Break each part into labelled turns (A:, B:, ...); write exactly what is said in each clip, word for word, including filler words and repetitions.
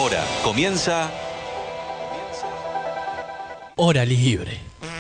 A: Ahora comienza
B: Hora Libre.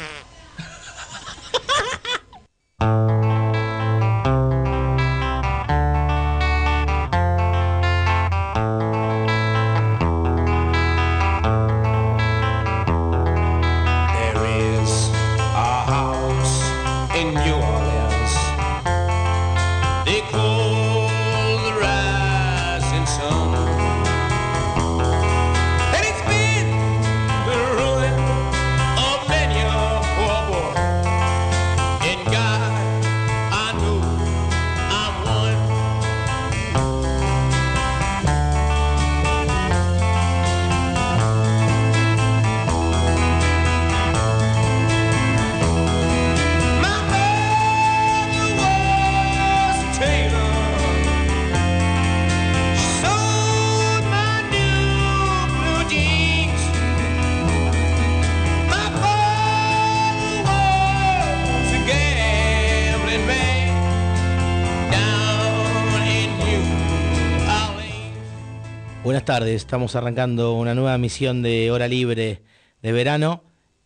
B: Buenas tardes, estamos arrancando una nueva emisión de Hora Libre de verano.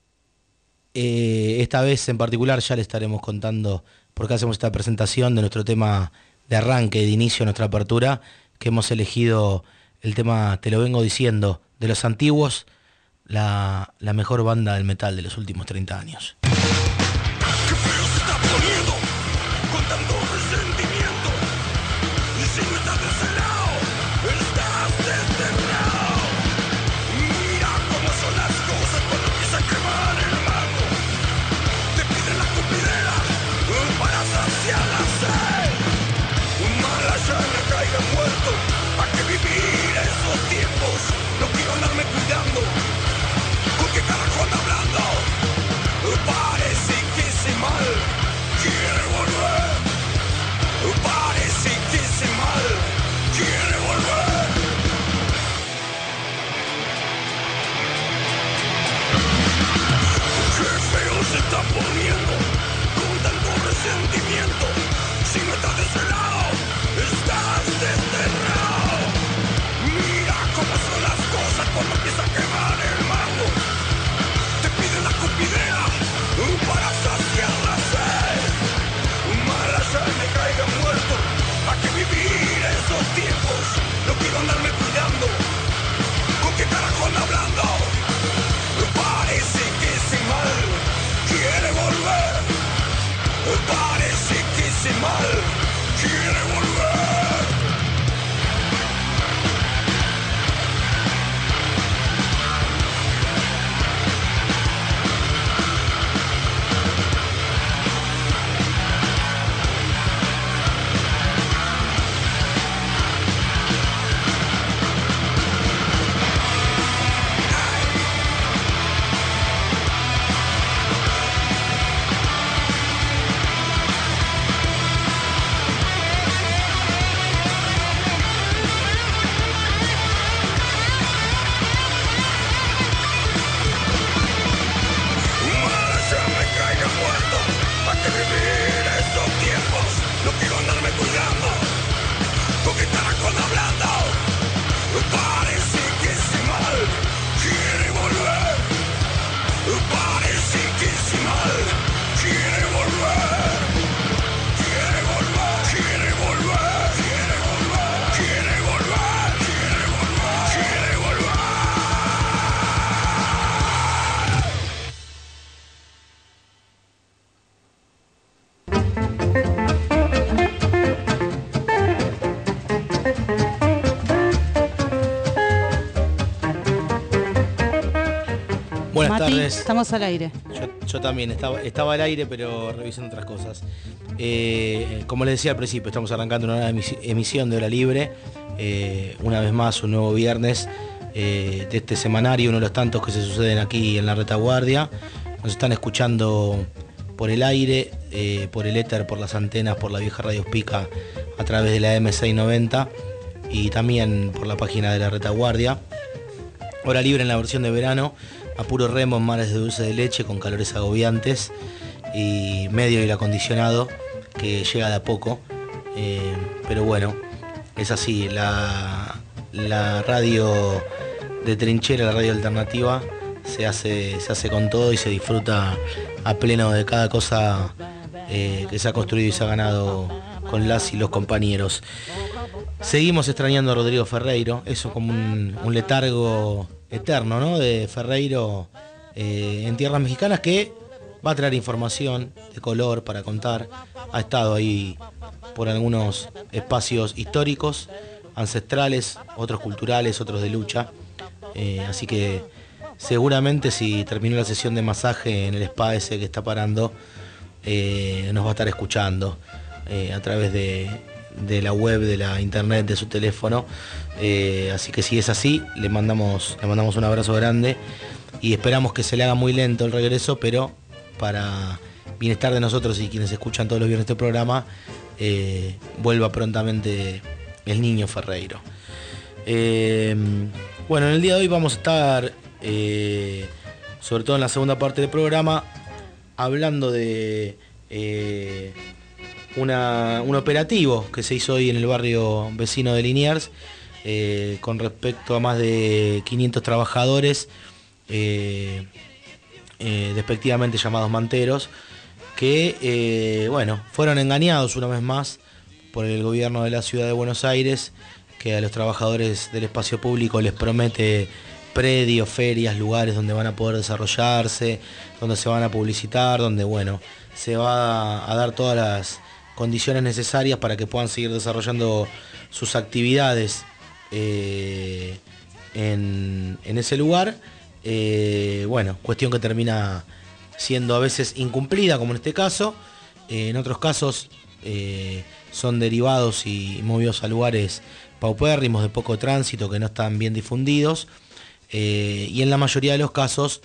B: Eh, esta vez en particular ya le estaremos contando por qué hacemos esta presentación de nuestro tema de arranque, de inicio, nuestra apertura, que hemos elegido el tema, te lo vengo diciendo, de Los Antiguos, la, la mejor banda del metal de los últimos treinta años.
C: ¡Qué feo se está poniendo! Con tanto resentimiento. Y si no estás de ese lado, estás desterrado. Mira cómo son las cosas cuando empieza a quemar el mango. Te piden la cupidera para saciar la sed. Mala ya me caiga muerto. ¿Para qué vivir esos tiempos? No quiero andarme cuidando. ¿Con qué carajo anda hablando? Parece que ese mal quiere volver. Parece que ese mal quiere volver. Qué feo se está poniendo con tanto resentimiento. Si no estás de ese lado, estás desterrado. Mira cómo son las cosas cuando empieza a quemar el mango. Te piden la cupidera para saciar la sed. Mala ya me caiga muerto. ¿A qué vivir esos tiempos? No quiero andarme cuidando. ¿Con qué carajo anda hablando? Parece que ese mal quiere volver. Parece que ese mal quiere volver.
B: Buenas
D: Mati,
B: tardes.
D: Estamos al aire.
B: Yo, yo también estaba, estaba al aire, pero revisando otras cosas. Eh, como les decía al principio, estamos arrancando una nueva emisión de Hora Libre. Eh, una vez más, un nuevo viernes eh, de este semanario, uno de los tantos que se suceden aquí en la retaguardia. Nos están escuchando por el aire, eh, por el éter, por las antenas, por la vieja Radio Pica, a través de la eme seiscientos noventa y también por la página de la retaguardia. Hora Libre en la versión de verano, a puro remo en mares de dulce de leche con calores agobiantes y medio aire acondicionado que llega de a poco, eh, pero bueno, es así, la, la radio de trinchera, la radio alternativa, se hace, se hace con todo y se disfruta a pleno de cada cosa eh, que se ha construido y se ha ganado con las y los compañeros. Seguimos extrañando a Rodrigo Ferreiro, eso como un, un letargo eterno, ¿no? De Ferreiro eh, en tierras mexicanas, que va a traer información de color para contar. Ha estado ahí por algunos espacios históricos, ancestrales, otros culturales, otros de lucha. Eh, así que seguramente si terminó la sesión de masaje en el spa ese que está parando, eh, nos va a estar escuchando eh, a través de, de la web, de la internet, de su teléfono. Eh, así que si es así, le mandamos, le mandamos un abrazo grande y esperamos que se le haga muy lento el regreso, pero para bienestar de nosotros y quienes escuchan todos los viernes este programa, eh, vuelva prontamente el niño Ferreiro. Eh, bueno, en el día de hoy vamos a estar, eh, sobre todo en la segunda parte del programa, hablando de eh, una, un operativo que se hizo hoy en el barrio vecino de Liniers, eh, con respecto a más de quinientos trabajadores, eh, eh, despectivamente llamados manteros, que eh, bueno, fueron engañados una vez más por el gobierno de la ciudad de Buenos Aires, que a los trabajadores del espacio público les promete predios, ferias, lugares donde van a poder desarrollarse, donde se van a publicitar, donde bueno, se va a dar todas las condiciones necesarias para que puedan seguir desarrollando sus actividades eh, en, en ese lugar. Eh, bueno, cuestión que termina siendo a veces incumplida, como en este caso. Eh, en otros casos eh, son derivados y movidos a lugares paupérrimos, de poco tránsito, que no están bien difundidos. Eh, y en la mayoría de los casos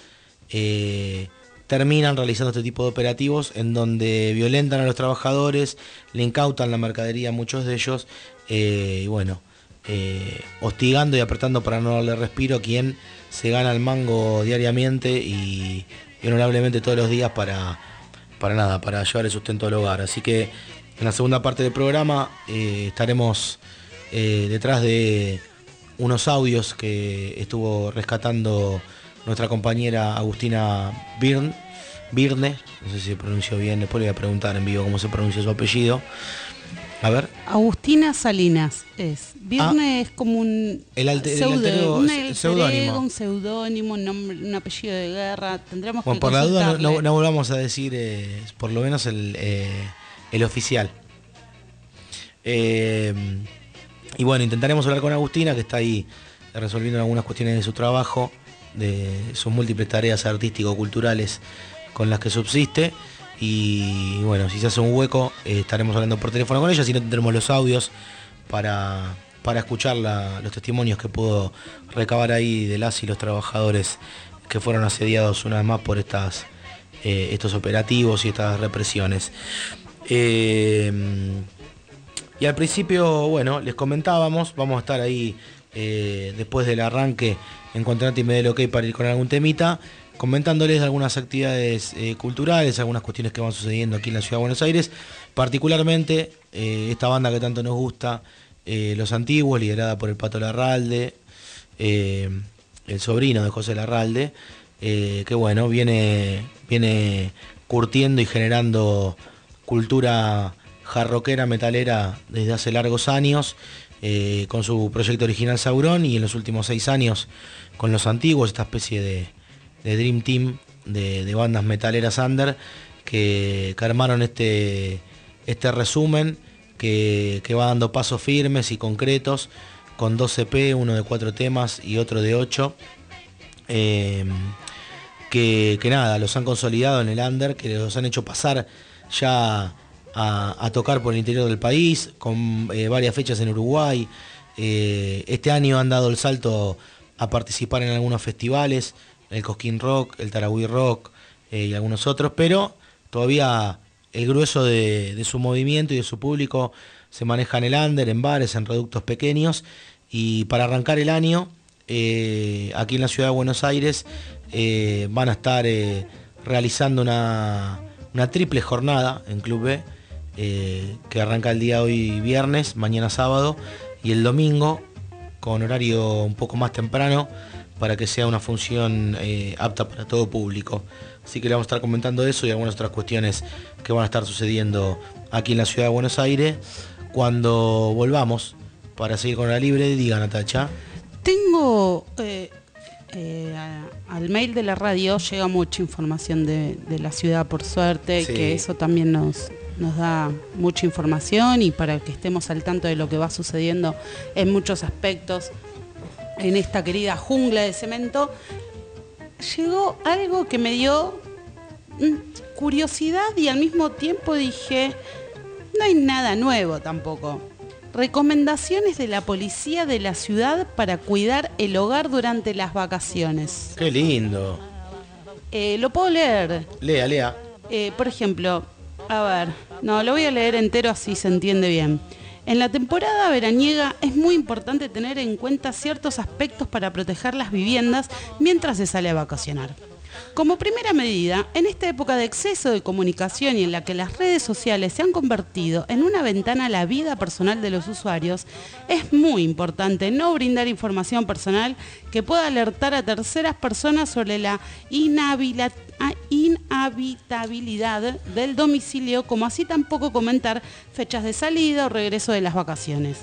B: eh, terminan realizando este tipo de operativos en donde violentan a los trabajadores, le incautan la mercadería a muchos de ellos, eh, y bueno, eh, hostigando y apretando para no darle respiro a quien se gana el mango diariamente y, y honorablemente todos los días para, para nada, para llevar el sustento al hogar. Así que en la segunda parte del programa eh, estaremos eh, detrás de unos audios que estuvo rescatando nuestra compañera Agustina Birne, Birne, no sé si se pronunció bien, después le voy a preguntar en vivo cómo se pronuncia su apellido. A ver.
A: Agustina Salinas es. Birne ah, es como un
B: el alter, pseudo, el altero,
A: un
B: el seudónimo.
A: Un seudónimo, un, nombre, un apellido de guerra. Tendremos
B: bueno,
A: que
B: por la duda no, no volvamos a decir eh, por lo menos el, eh, el oficial. Eh, Y bueno, intentaremos hablar con Agustina, que está ahí resolviendo algunas cuestiones de su trabajo, de sus múltiples tareas artístico-culturales con las que subsiste. Y bueno, si se hace un hueco, eh, estaremos hablando por teléfono con ella, si no tendremos los audios para, para escuchar la, los testimonios que pudo recabar ahí de las y los trabajadores que fueron asediados una vez más por estas, eh, estos operativos y estas represiones. Eh, Y al principio, bueno, les comentábamos, vamos a estar ahí eh, después del arranque, en cuanto Nati me dé el ok para ir con algún temita, comentándoles algunas actividades eh, culturales, algunas cuestiones que van sucediendo aquí en la ciudad de Buenos Aires, particularmente eh, esta banda que tanto nos gusta, eh, Los Antiguos, liderada por el Pato Larralde, eh, el sobrino de José Larralde, eh, que bueno, viene, viene curtiendo y generando cultura jarroquera, metalera desde hace largos años, eh, con su proyecto original Sauron, y en los últimos seis años con Los Antiguos, esta especie de, de Dream Team de, de bandas metaleras under que, que armaron este, este resumen que, que va dando pasos firmes y concretos, con dos E P, uno de cuatro temas y otro de ocho, eh, que, que nada, los han consolidado en el under, que los han hecho pasar ya A, a tocar por el interior del país, con eh, varias fechas en Uruguay. Eh, este año han dado el salto a participar en algunos festivales, el Cosquín Rock, el Tarahui Rock eh, y algunos otros, pero todavía el grueso de, de su movimiento y de su público se maneja en el under, en bares, en reductos pequeños. Y para arrancar el año, eh, aquí en la ciudad de Buenos Aires, eh, van a estar eh, realizando una, una triple jornada en Club B, Eh, que arranca el día hoy viernes, mañana sábado y el domingo, con horario un poco más temprano para que sea una función eh, apta para todo público. Así que le vamos a estar comentando eso y algunas otras cuestiones que van a estar sucediendo aquí en la ciudad de Buenos Aires cuando volvamos para seguir con la libre. Diga, Natacha.
A: Tengo... Eh... Eh, a, al mail de la radio llega mucha información de, de la ciudad, por suerte, sí. Que eso también nos, nos da mucha información y para que estemos al tanto de lo que va sucediendo en muchos aspectos en esta querida jungla de cemento. Llegó algo que me dio mm, curiosidad y al mismo tiempo dije, no hay nada nuevo tampoco. Recomendaciones de la policía de la ciudad para cuidar el hogar durante las vacaciones.
B: ¡Qué lindo!
A: Eh, lo puedo leer.
B: Lea, lea.
A: Eh, por ejemplo, a ver, no, lo voy a leer entero así se entiende bien. En la temporada veraniega es muy importante tener en cuenta ciertos aspectos para proteger las viviendas mientras se sale a vacacionar. Como primera medida, en esta época de exceso de comunicación y en la que las redes sociales se han convertido en una ventana a la vida personal de los usuarios, es muy importante no brindar información personal que pueda alertar a terceras personas sobre la inhabila- inhabitabilidad del domicilio, como así tampoco comentar fechas de salida o regreso de las vacaciones.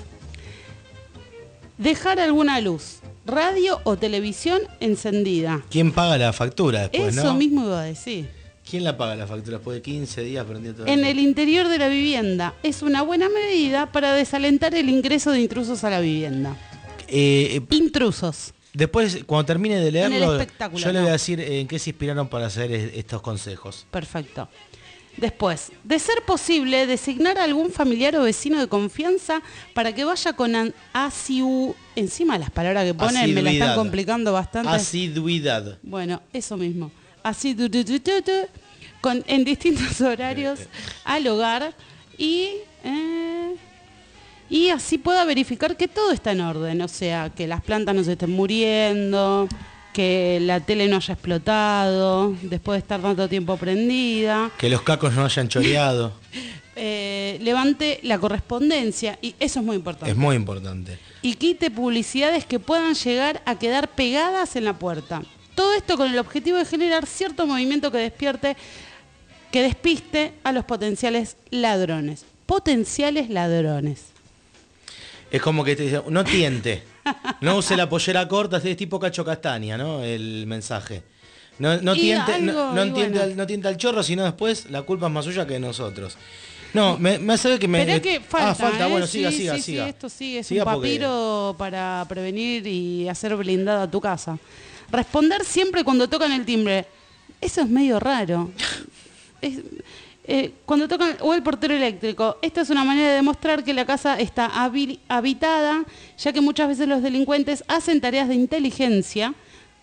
A: Dejar alguna luz, radio o televisión encendida.
B: ¿Quién paga la factura después,
A: Eso
B: no?
A: mismo iba a decir.
B: ¿Quién la paga la factura después de quince días prendido todo?
A: En el interior de la vivienda es una buena medida para desalentar el ingreso de intrusos a la vivienda.
B: Eh, eh,
A: Intrusos.
B: Después, cuando termine de leerlo,
A: En el espectáculo,
B: yo le
A: no.
B: voy a decir en qué se inspiraron para hacer es- estos consejos.
A: Perfecto. Después, de ser posible, designar a algún familiar o vecino de confianza para que vaya con an- asiu... Encima las palabras que ponen me la están
B: Asiduidad.
A: complicando bastante.
B: Asiduidad.
A: Bueno, eso mismo. Así tu, tu, tu, tu, tu, con, en distintos horarios al hogar y, eh, y así pueda verificar que todo está en orden. O sea, que las plantas no se estén muriendo, que la tele no haya explotado después de estar tanto tiempo prendida.
B: Que los cacos no hayan choreado.
A: Eh, levante la correspondencia y eso es muy importante.
B: Es muy importante.
A: Y quite publicidades que puedan llegar a quedar pegadas en la puerta. Todo esto con el objetivo de generar cierto movimiento que despierte, que despiste a los potenciales ladrones. Potenciales ladrones.
B: Es como que te dice, no tiente. No use la pollera corta, es tipo Cacho Castaña, ¿no? El mensaje. No, no,
A: Y
B: tiente,
A: algo,
B: no, no
A: y
B: entiende
A: bueno.
B: al, no tiente al chorro, sino después la culpa es más suya que de nosotros. No, me, me hace ver que me...
A: Pero es que falta,
B: ah, falta,
A: ¿eh?
B: bueno,
A: Sí,
B: siga,
A: sí,
B: siga,
A: sí,
B: siga.
A: esto sigue, es
B: Siga
A: un
B: porque-
A: papiro para prevenir y hacer blindada tu casa. Responder siempre cuando tocan el timbre. Eso es medio raro. Es, eh, cuando tocan, o el portero eléctrico. Esta es una manera de demostrar que la casa está habil- habitada, ya que muchas veces los delincuentes hacen tareas de inteligencia,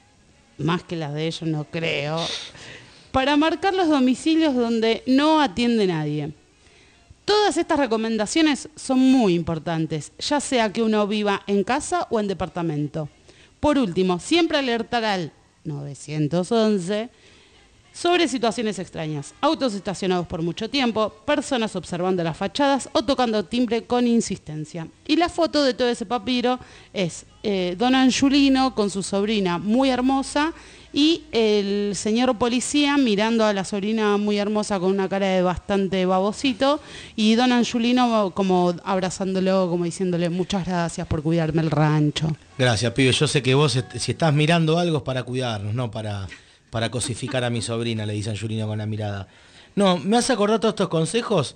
A: más que las de ellos no creo, para marcar los domicilios donde no atiende nadie. Todas estas recomendaciones son muy importantes, ya sea que uno viva en casa o en departamento. Por último, siempre alertar al nueve once sobre situaciones extrañas, autos estacionados por mucho tiempo, personas observando las fachadas o tocando timbre con insistencia. Y la foto de todo ese papiro es eh, don Angiolino con su sobrina muy hermosa y el señor policía mirando a la sobrina muy hermosa con una cara de bastante babosito y don Angiolino como abrazándolo, como diciéndole muchas gracias por cuidarme el rancho.
B: Gracias, pibe. Yo sé que vos, est- si estás mirando algo es para cuidarnos, no para, para cosificar a mi sobrina, le dice Angiolino con la mirada. No, me hace acordar todos estos consejos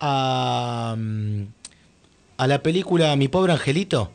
B: a, mm, a la película Mi Pobre Angelito.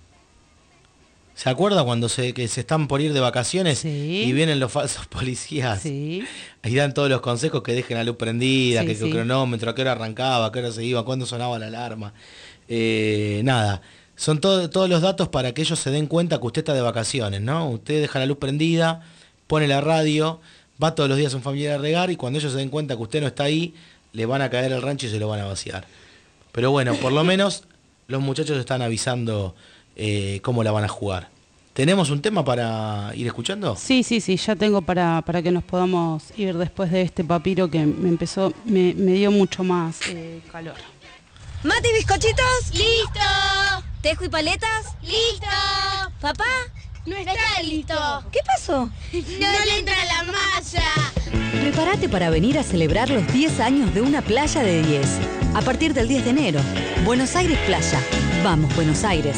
B: ¿Se acuerda cuando se, que se están por ir de vacaciones
A: Sí.
B: y vienen los falsos policías?
A: Sí.
B: Y dan todos los consejos, que dejen la luz prendida,
A: Sí,
B: que, que el
A: sí.
B: cronómetro, a qué hora arrancaba, a qué hora se iba, cuándo sonaba la alarma. Eh, nada, son todo- todos los datos para que ellos se den cuenta que usted está de vacaciones, ¿no? Usted deja la luz prendida, pone la radio, va todos los días a un familiar a regar y cuando ellos se den cuenta que usted no está ahí, le van a caer al rancho y se lo van a vaciar. Pero bueno, por lo menos los muchachos están avisando eh, cómo la van a jugar. ¿Tenemos un tema para ir escuchando?
A: Sí, sí, sí, ya tengo para, para que nos podamos ir después de este papiro que me empezó, me, me dio mucho más eh, calor.
D: ¿Mate y bizcochitos? ¡Listo! ¿Tejo y paletas?
E: ¡Listo!
D: ¿Papá?
E: No está listo.
D: ¿Qué pasó?
E: ¡No le entra la malla!
F: Prepárate para venir a celebrar los diez años de una playa de diez. A partir del diez de enero, Buenos Aires Playa. Vamos, Buenos Aires.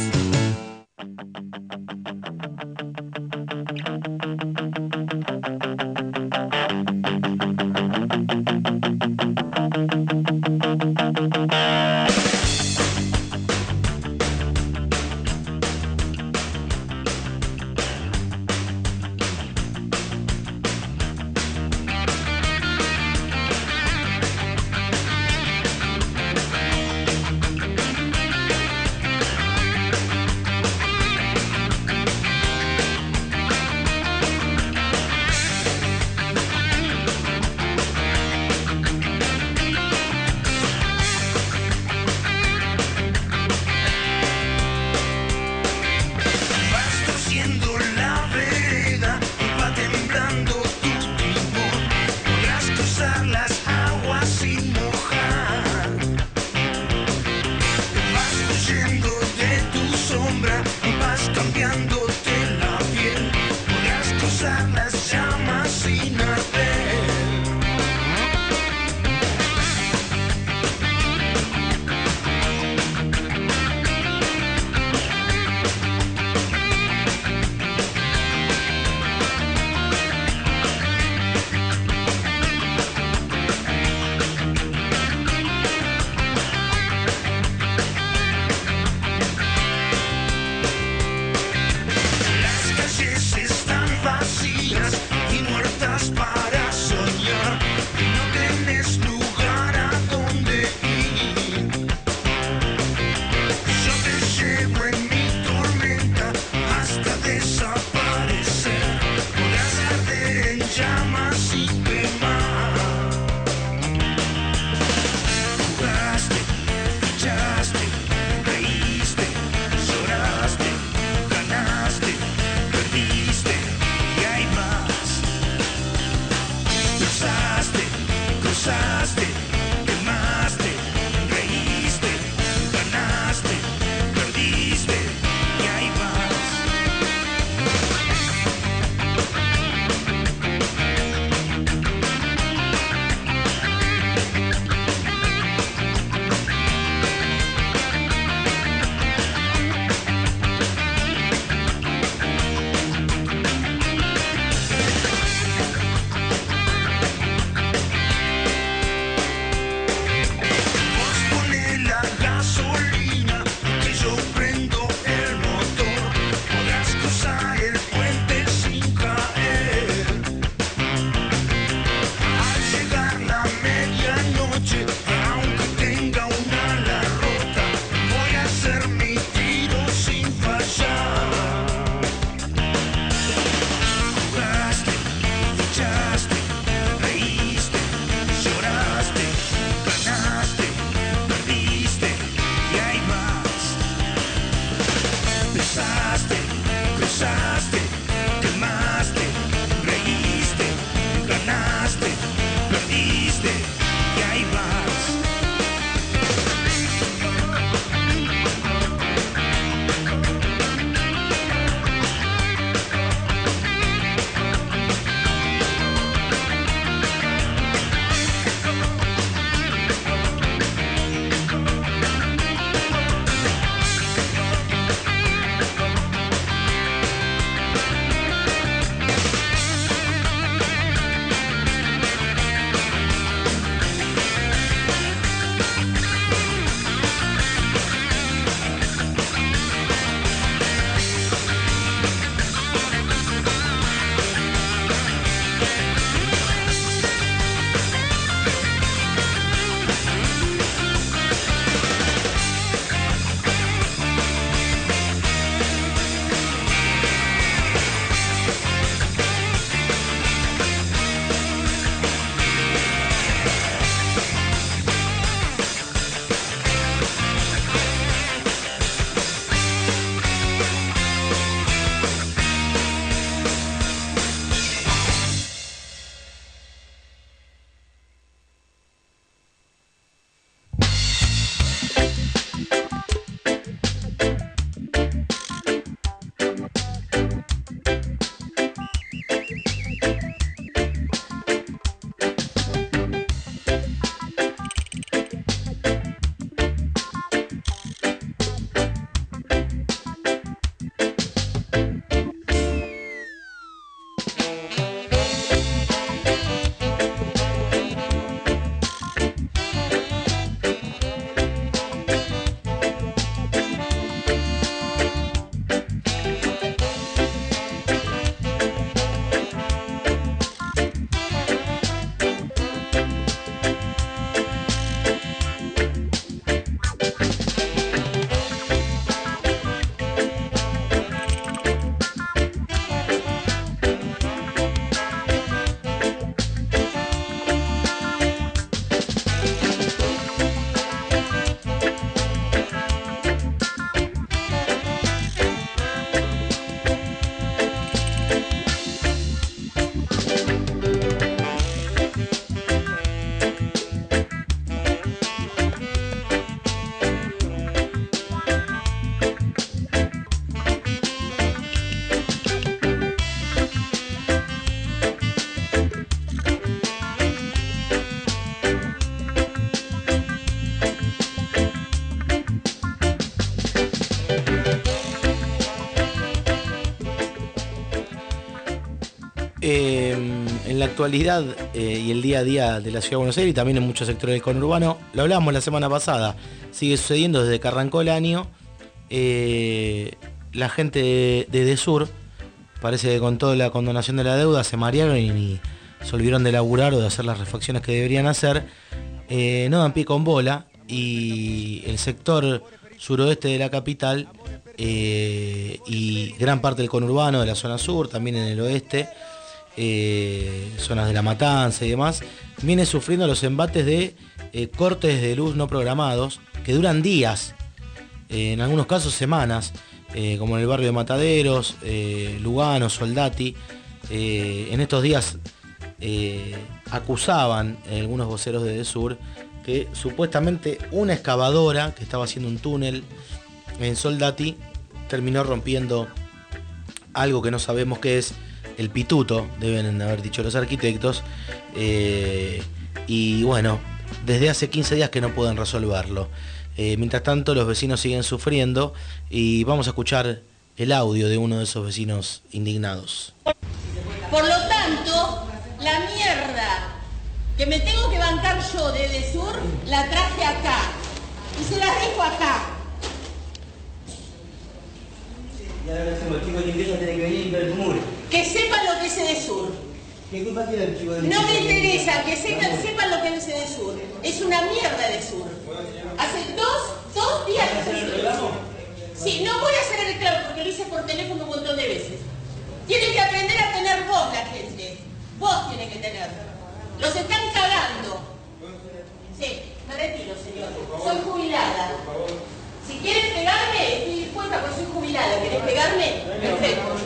B: Eh, en la actualidad eh, y el día a día de la Ciudad de Buenos Aires y también en muchos sectores del conurbano, lo hablábamos la semana pasada, sigue sucediendo desde que arrancó el año. Eh, la gente de, de Edesur parece que con toda la condonación de la deuda se marearon y, y se olvidaron de laburar o de hacer las refacciones que deberían hacer. Eh, no dan pie con bola y el sector suroeste de la capital eh, y gran parte del conurbano de la zona sur, también en el oeste, eh, zonas de La Matanza y demás, viene sufriendo los embates de eh, cortes de luz no programados que duran días, eh, en algunos casos semanas, eh, como en el barrio de Mataderos, eh, Lugano, Soldati. Eh, en estos días eh, acusaban eh, algunos voceros de Edesur que supuestamente una excavadora que estaba haciendo un túnel en Soldati terminó rompiendo algo que no sabemos qué es, el pituto, deben haber dicho los arquitectos, eh, y bueno, desde hace quince días que no pueden resolverlo. Eh, mientras tanto, los vecinos siguen sufriendo y vamos a escuchar el audio de uno de esos vecinos indignados.
G: Por lo tanto, la mierda que me tengo que bancar yo de Edesur, la traje acá. Y se la dejo acá.
H: Y ahora que hacemos, el chico de limpieza tiene que venir y ver tu muro.
G: Que sepan lo que es Edesur.
H: ¿Qué culpa tiene el chico de limpieza?
G: No me interesa, que sepan, sepan lo que es Edesur. Es una mierda Edesur. Hace dos, dos días que se reclamo. Sí, no voy a hacer el reclamo porque lo hice por teléfono un montón de veces. Tienen que aprender a tener voz la gente. Vos tienen que tener. Los están cagando. Sí, me retiro, señor. Soy jubilada. Si quieres pegarme, estoy dispuesta porque soy jubilada. ¿Querés pegarme? Perfecto.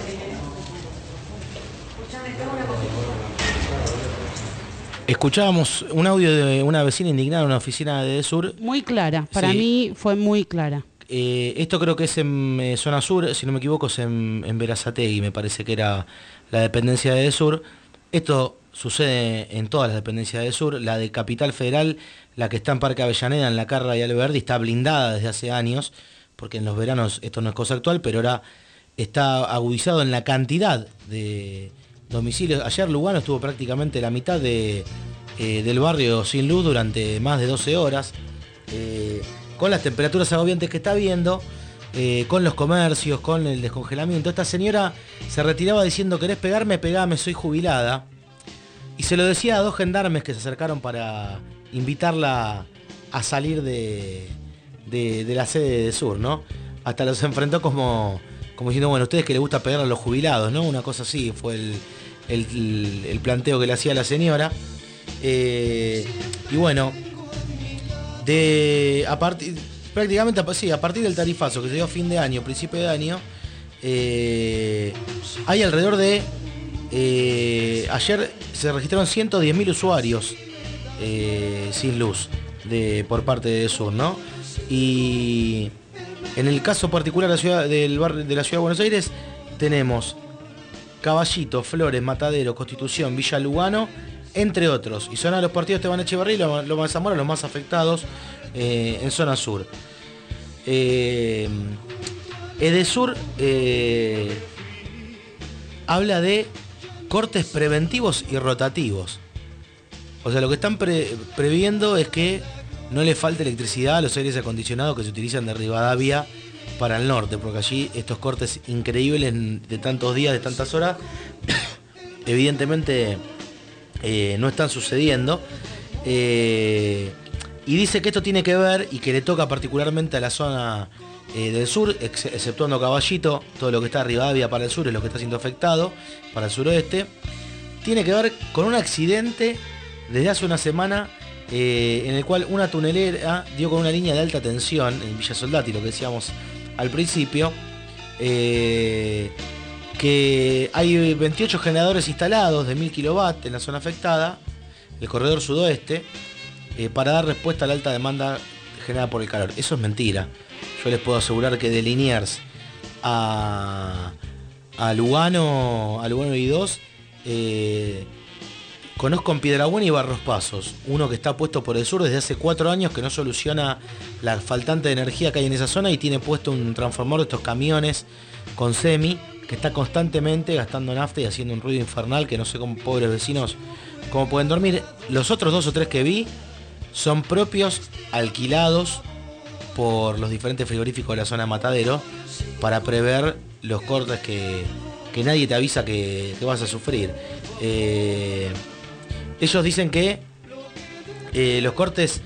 B: Escuchábamos un audio de una vecina indignada en una oficina de Edesur.
A: Muy clara, para
B: Sí.
A: mí fue muy clara.
B: Eh, esto creo que es en eh, zona sur, si no me equivoco es en, en Berazategui, me parece que era la dependencia de Edesur. Esto sucede en todas las dependencias de Edesur. La de Capital Federal, la que está en Parque Avellaneda, en La Carra y Alberdi, está blindada desde hace años, porque en los veranos esto no es cosa actual, pero ahora está agudizado en la cantidad de domicilios. Ayer Lugano estuvo prácticamente la mitad de, eh, del barrio sin luz durante más de doce horas, eh, con las temperaturas agobiantes que está viendo, eh, con los comercios, con el descongelamiento. Esta señora se retiraba diciendo: ¿querés pegarme? Pegame, soy jubilada. Y se lo decía a dos gendarmes que se acercaron para invitarla a salir de, de, de la sede de Edesur, ¿no? Hasta los enfrentó como, como diciendo: bueno, ustedes que les gusta pegar a los jubilados, ¿no? Una cosa así fue el, el, el planteo que le hacía la señora. Eh, y bueno, de a partir prácticamente sí, a partir del tarifazo que se dio a fin de año, principio de año, eh, hay alrededor de eh, ayer se registraron ciento diez mil usuarios eh, sin luz de, por parte de Edesur, ¿no? Y en el caso particular de la ciudad, del barrio de la Ciudad de Buenos Aires, tenemos Caballito, Flores, Matadero, Constitución, Villa Lugano, entre otros. Y zona de los partidos Esteban Echeverría y Loma de Zamora, los más afectados eh, en zona sur. Eh, Edesur eh, habla de cortes preventivos y rotativos. O sea, lo que están pre previendo es que no le falte electricidad a los aires acondicionados que se utilizan de Rivadavia para el norte, porque allí estos cortes increíbles de tantos días, de tantas horas, evidentemente eh, no están sucediendo. Eh, y dice que esto tiene que ver y que le toca particularmente a la zona eh, del sur, ex exceptuando Caballito, todo lo que está Rivadavia para el sur es lo que está siendo afectado, para el suroeste. Tiene que ver con un accidente desde hace una semana eh, en el cual una tunelera dio con una línea de alta tensión en Villa Soldati, lo que decíamos al principio, eh, que hay veintiocho generadores instalados de mil kilovatios en la zona afectada, el corredor sudoeste, eh, para dar respuesta a la alta demanda generada por el calor. Eso es mentira. Yo les puedo asegurar que de Liniers a, a Lugano, a Lugano y dos, eh, conozco en Piedrabuena y Barros Pasos, uno que está puesto por el sur desde hace cuatro años, que no soluciona la faltante de energía que hay en esa zona y tiene puesto un transformador de estos camiones con semi que está constantemente gastando nafta y haciendo un ruido infernal que no sé cómo pobres vecinos cómo pueden dormir. Los otros dos o tres que vi son propios alquilados por los diferentes frigoríficos de la zona de Matadero para prever los cortes que, que nadie te avisa que, que vas a sufrir. Eh, ellos dicen que eh, los cortes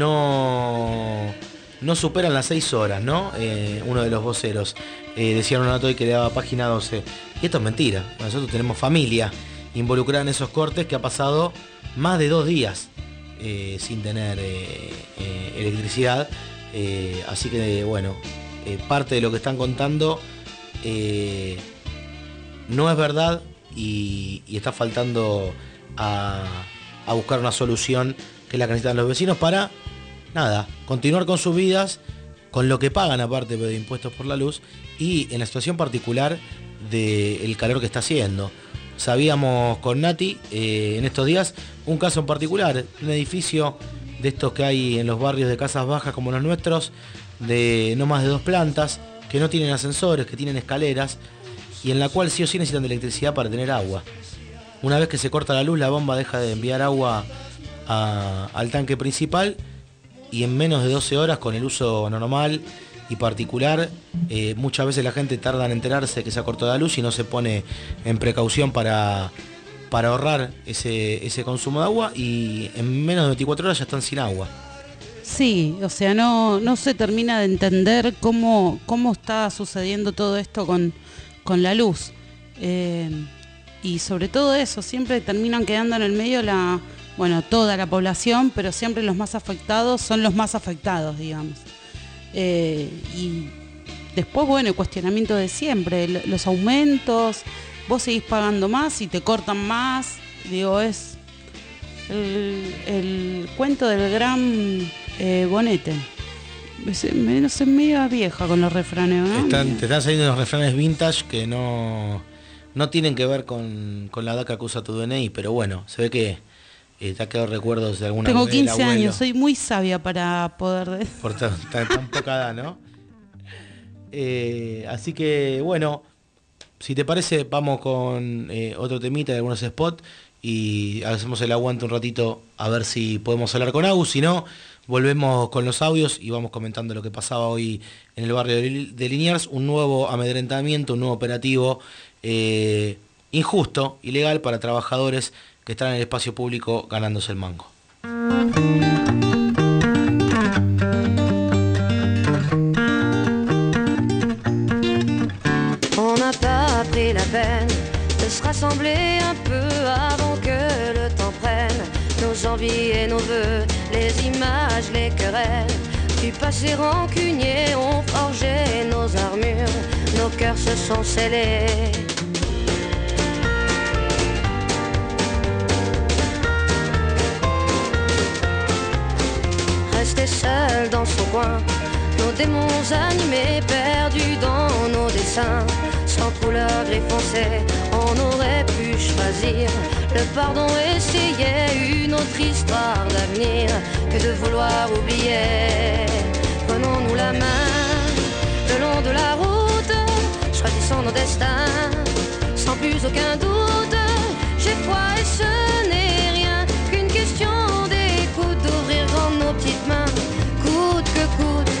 B: no, no superan las seis horas, ¿no? Eh, uno de los voceros eh, decía en una nota hoy que le daba página doce. Y esto es mentira. Nosotros tenemos familia involucrada en esos cortes que ha pasado más de dos días eh, sin tener eh, eh, electricidad. Eh, así que bueno, eh, parte de lo que están contando eh, no es verdad y, y está faltando a, a buscar una solución que es la que necesitan los vecinos para, nada, continuar con sus vidas, con lo que pagan aparte de impuestos por la luz y en la situación particular del calor que está haciendo. Sabíamos con Nati eh, en estos días un caso en particular, un edificio de estos que hay en los barrios de casas bajas como los nuestros, de no más de dos plantas, que no tienen ascensores, que tienen escaleras, y en la cual sí o sí necesitan de electricidad para tener agua. Una vez que se corta la luz, la bomba deja de enviar agua a, al tanque principal, y en menos de doce horas, con el uso normal y particular, eh, muchas veces la gente tarda en enterarse que se ha cortado la luz y no se pone en precaución para... para ahorrar ese, ese consumo de agua, y en menos de veinticuatro horas ya están sin agua.
A: Sí, o sea, no, no se termina de entender cómo, cómo está sucediendo todo esto con, con la luz. Eh, y sobre todo eso, siempre terminan quedando en el medio la, bueno, toda la población, pero siempre los más afectados son los más afectados, digamos. Eh, y después, bueno, el cuestionamiento de siempre, los aumentos. Vos seguís pagando más y te cortan más. Digo, es el, el cuento del gran eh, Bonete. Es, no sé, medio vieja con los refranes, ¿no?
B: Están, te están saliendo los refranes vintage que no, no tienen que ver con, con la daca que usa tu D N I, pero bueno, se ve que eh, te ha quedado recuerdos de alguna.
A: Tengo quince años, soy muy sabia para poder...
B: Por tan, tan, tan poca edad, ¿no? Eh, así que, bueno... Si te parece, vamos con eh, otro temita de algunos spots y hacemos el aguante un ratito a ver si podemos hablar con Agus. Si no, volvemos con los audios y vamos comentando lo que pasaba hoy en el barrio de Liniers. Un nuevo amedrentamiento, un nuevo operativo eh, injusto, ilegal para trabajadores que están en el espacio público ganándose el mango.
I: Pris la peine de se rassembler un peu avant que le temps prenne nos envies et nos voeux, les images, les querelles du passé rancunier ont forgé nos armures, nos cœurs se sont scellés. Resté seul dans son coin, nos démons animés, perdus dans nos dessins. Sans couleur gris foncé, on aurait pu choisir le pardon, essayer une autre histoire d'avenir que de vouloir oublier. Prenons-nous la main le long de la route, choisissons nos destins sans plus aucun doute. J'ai foi et ce n'est rien qu'une question d'écoute, d'ouvrir grand nos petites mains, coûte que coûte.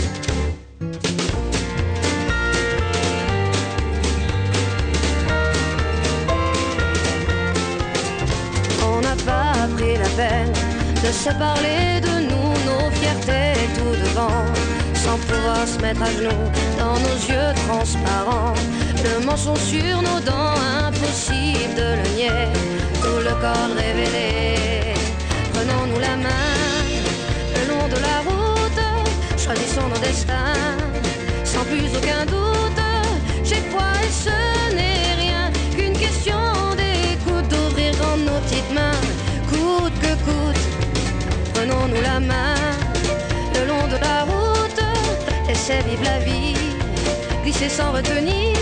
I: Pas pris la peine de se parler de nous, nos fiertés tout devant, sans pouvoir se mettre à genoux dans nos yeux transparents. Le mensonge sur nos dents, impossible de le nier, tout le corps révélé. Prenons-nous la main le long de la route, choisissons nos destins sans plus aucun doute. J'ai foi et ce n'est rien qu'une question d'écoute, d'ouvrir grand nos petites mains, coûte que coûte. Prenons-nous la main le long de la route, laissez vivre la vie, glisser sans retenir.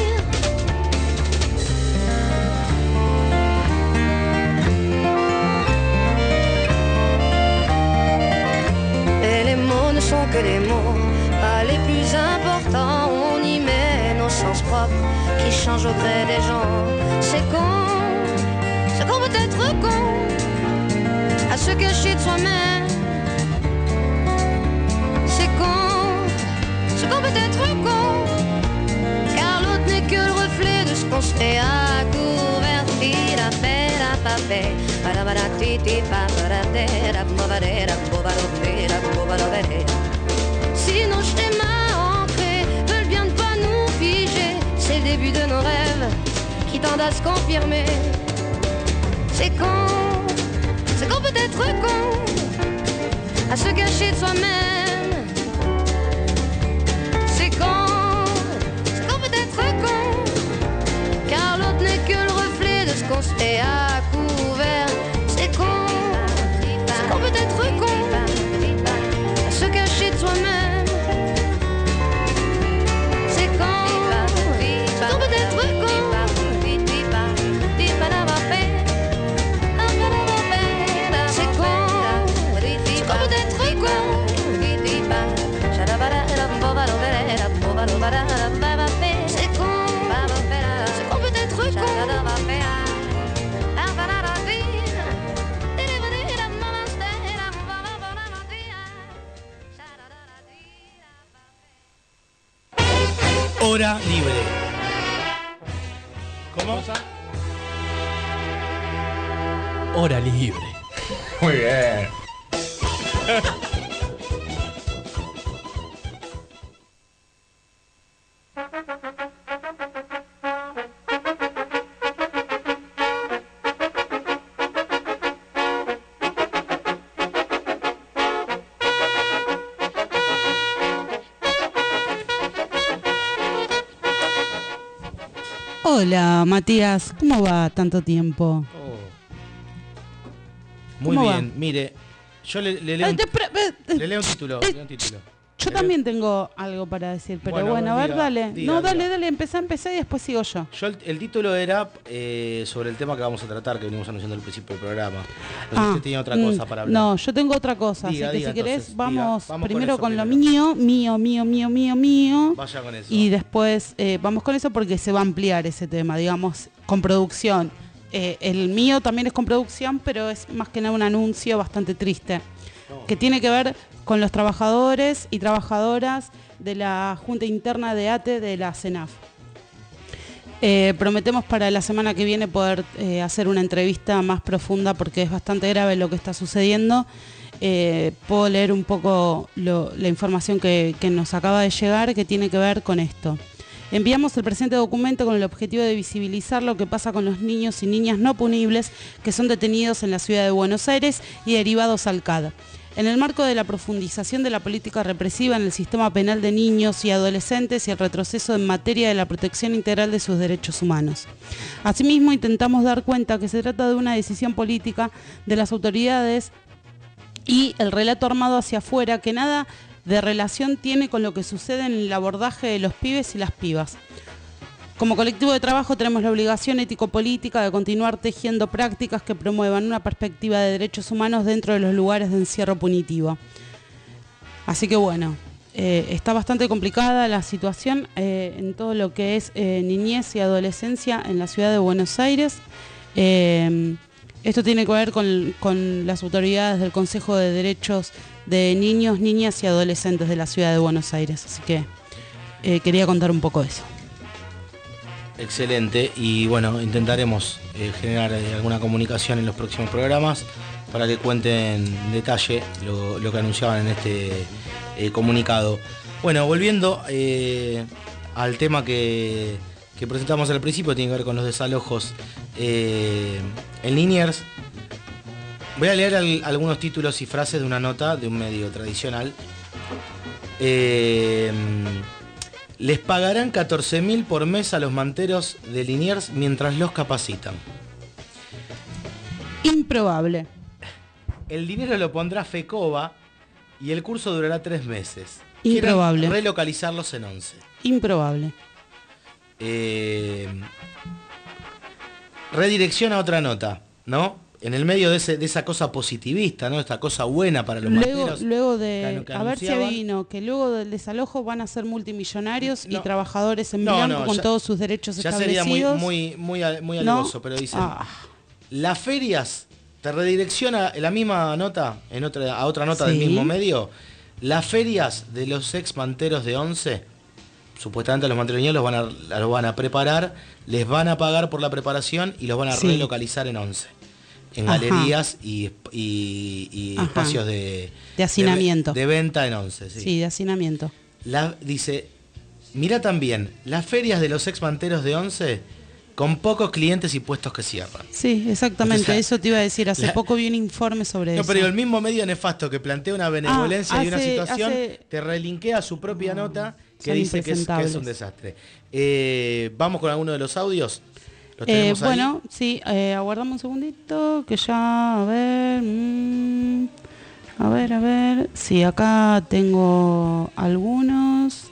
I: Et les mots ne sont que des mots, pas les plus importants. On y met nos sens propres qui change au gré des gens. C'est con, c'est qu'on peut être con, à se cacher de soi-même. C'est con, c'est qu'on peut être con, car l'autre n'est que le reflet de ce qu'on se fait à couvert. Tira, pera, papé, para, para, titi, paparadera, bobadera, bobadera, bobadera. Si nos schémas ancrés veulent bien ne pas nous figer, c'est le début de nos rêves qui tendent à se confirmer. C'est con, c'est qu'on peut être con, à se cacher de soi-même. C'est con, c'est qu'on peut être con, car l'autre n'est que le reflet de ce qu'on se fait à couvert. C'est con, c'est qu'on peut être con, à se cacher de soi-même. C'est con, c'est qu'on peut être con. C'est con, c'est qu'on peut être con.
B: Hora libre. ¿Cómo? Hora libre.
J: Muy bien.
A: Hola, Matías, ¿cómo va tanto tiempo?
B: Oh. Muy
A: ¿Cómo
B: bien,
A: va?
B: mire, yo le, le leo,
A: Ay,
B: un,
A: te pre- eh,
B: le leo un título.
A: eh,
B: leo un título.
A: Yo
B: Le
A: también tengo algo para decir, pero
B: Bueno,
A: bueno, a ver,
B: diga,
A: dale.
B: diga,
A: no, dale,
B: diga.
A: dale, empezá, empezá y después sigo yo.
B: leo- Yo el, el título era eh, sobre el tema que vamos a tratar, que venimos anunciando al principio del programa. No sé si usted tenía otra cosa
A: mm,
B: para hablar.
A: No, yo tengo otra cosa,
B: Diga,
A: así que
B: diga,
A: si querés
B: entonces,
A: vamos,
B: diga. Vamos con
A: primero
B: eso
A: con, lo
B: primero.
A: mío, mío, mío, mío, mío, mío.
B: Vaya con eso.
A: Y después eh, vamos con eso porque se va a ampliar ese tema, digamos, con producción. Eh, el mío también es con producción, pero es más que nada un anuncio bastante triste,
B: No.
A: que tiene que ver con los trabajadores y trabajadoras de la Junta Interna de ATE de la CENAF. Eh, prometemos para la semana que viene poder eh, hacer una entrevista más profunda porque es bastante grave lo que está sucediendo. Eh, puedo leer un poco lo- la información que, que nos acaba de llegar que tiene que ver con esto. Enviamos el presente documento con el objetivo de visibilizar lo que pasa con los niños y niñas no punibles que son detenidos en la ciudad de Buenos Aires y derivados al C A D. En el marco de la profundización de la política represiva en el sistema penal de niños y adolescentes y el retroceso en materia de la protección integral de sus derechos humanos. Asimismo, intentamos dar cuenta que se trata de una decisión política de las autoridades y el relato armado hacia afuera que nada de relación tiene con lo que sucede en el abordaje de los pibes y las pibas. Como colectivo de trabajo tenemos la obligación ético-política de continuar tejiendo prácticas que promuevan una perspectiva de derechos humanos dentro de los lugares de encierro punitivo. Así que bueno, eh, está bastante complicada la situación eh, en todo lo que es eh, niñez y adolescencia en la ciudad de Buenos Aires. Eh, esto tiene que ver con, con las autoridades del Consejo de Derechos de Niños, Niñas y Adolescentes de la ciudad de Buenos Aires. Así que eh, quería contar un poco de eso.
B: Excelente, y bueno, intentaremos eh, generar eh, alguna comunicación en los próximos programas para que cuenten en detalle lo, lo que anunciaban en este eh, comunicado. Bueno, volviendo eh, al tema que, que presentamos al principio, tiene que ver con los desalojos eh, en Liniers. Voy a leer al, algunos títulos y frases de una nota de un medio tradicional. Eh, Les pagarán catorce mil por mes a los manteros de Liniers mientras los capacitan.
A: Improbable.
B: El dinero lo pondrá FECOBA y el curso durará tres meses.
A: Improbable.
B: Quieren relocalizarlos en once.
A: Improbable.
B: Eh, redirección a otra nota, ¿no? en el medio de, ese, de esa cosa positivista, ¿no? Esta cosa buena para los
A: luego,
B: manteros.
A: luego de,
B: que
A: a ver si
B: anunciaban.
A: adivino, que luego del desalojo van a ser multimillonarios
B: No.
A: y trabajadores en
B: No,
A: blanco
B: no,
A: con
B: ya-
A: todos sus derechos
B: Ya
A: establecidos.
B: sería muy, muy, muy, a- muy
A: ¿No?
B: alevoso, pero dicen,
A: Ah.
B: las ferias, te redirecciona en la misma nota, en otra, a otra nota del
A: Sí.
B: mismo medio, las ferias de los ex manteros de once, supuestamente a los manteros los van a, los van a preparar, les van a pagar por la preparación y los van a
A: Sí.
B: relocalizar en once. En
A: Ajá.
B: galerías y, y- y
A: Ajá.
B: espacios de,
A: De hacinamiento.
B: De, de venta en once. Sí.
A: Sí, de hacinamiento.
B: La, dice, mira también, las ferias de los ex manteros de once con pocos clientes y puestos que cierran.
A: Sí, exactamente,
B: O sea,
A: eso te iba a decir. Hace
B: la-
A: poco vi un informe sobre
B: No,
A: eso.
B: pero el mismo medio nefasto que plantea una benevolencia
A: Ah,
B: y una
A: hace-
B: situación,
A: hace-
B: te relinkea su propia nota que
A: son
B: dice que es, que es un
A: impresentables.
B: desastre. Eh, Vamos con alguno de los audios. ¿Los
A: Eh,
B: tenemos ahí?
A: bueno, sí, eh, aguardamos un segundito, que ya, a ver, mm, a ver, a ver, sí, acá tengo algunos,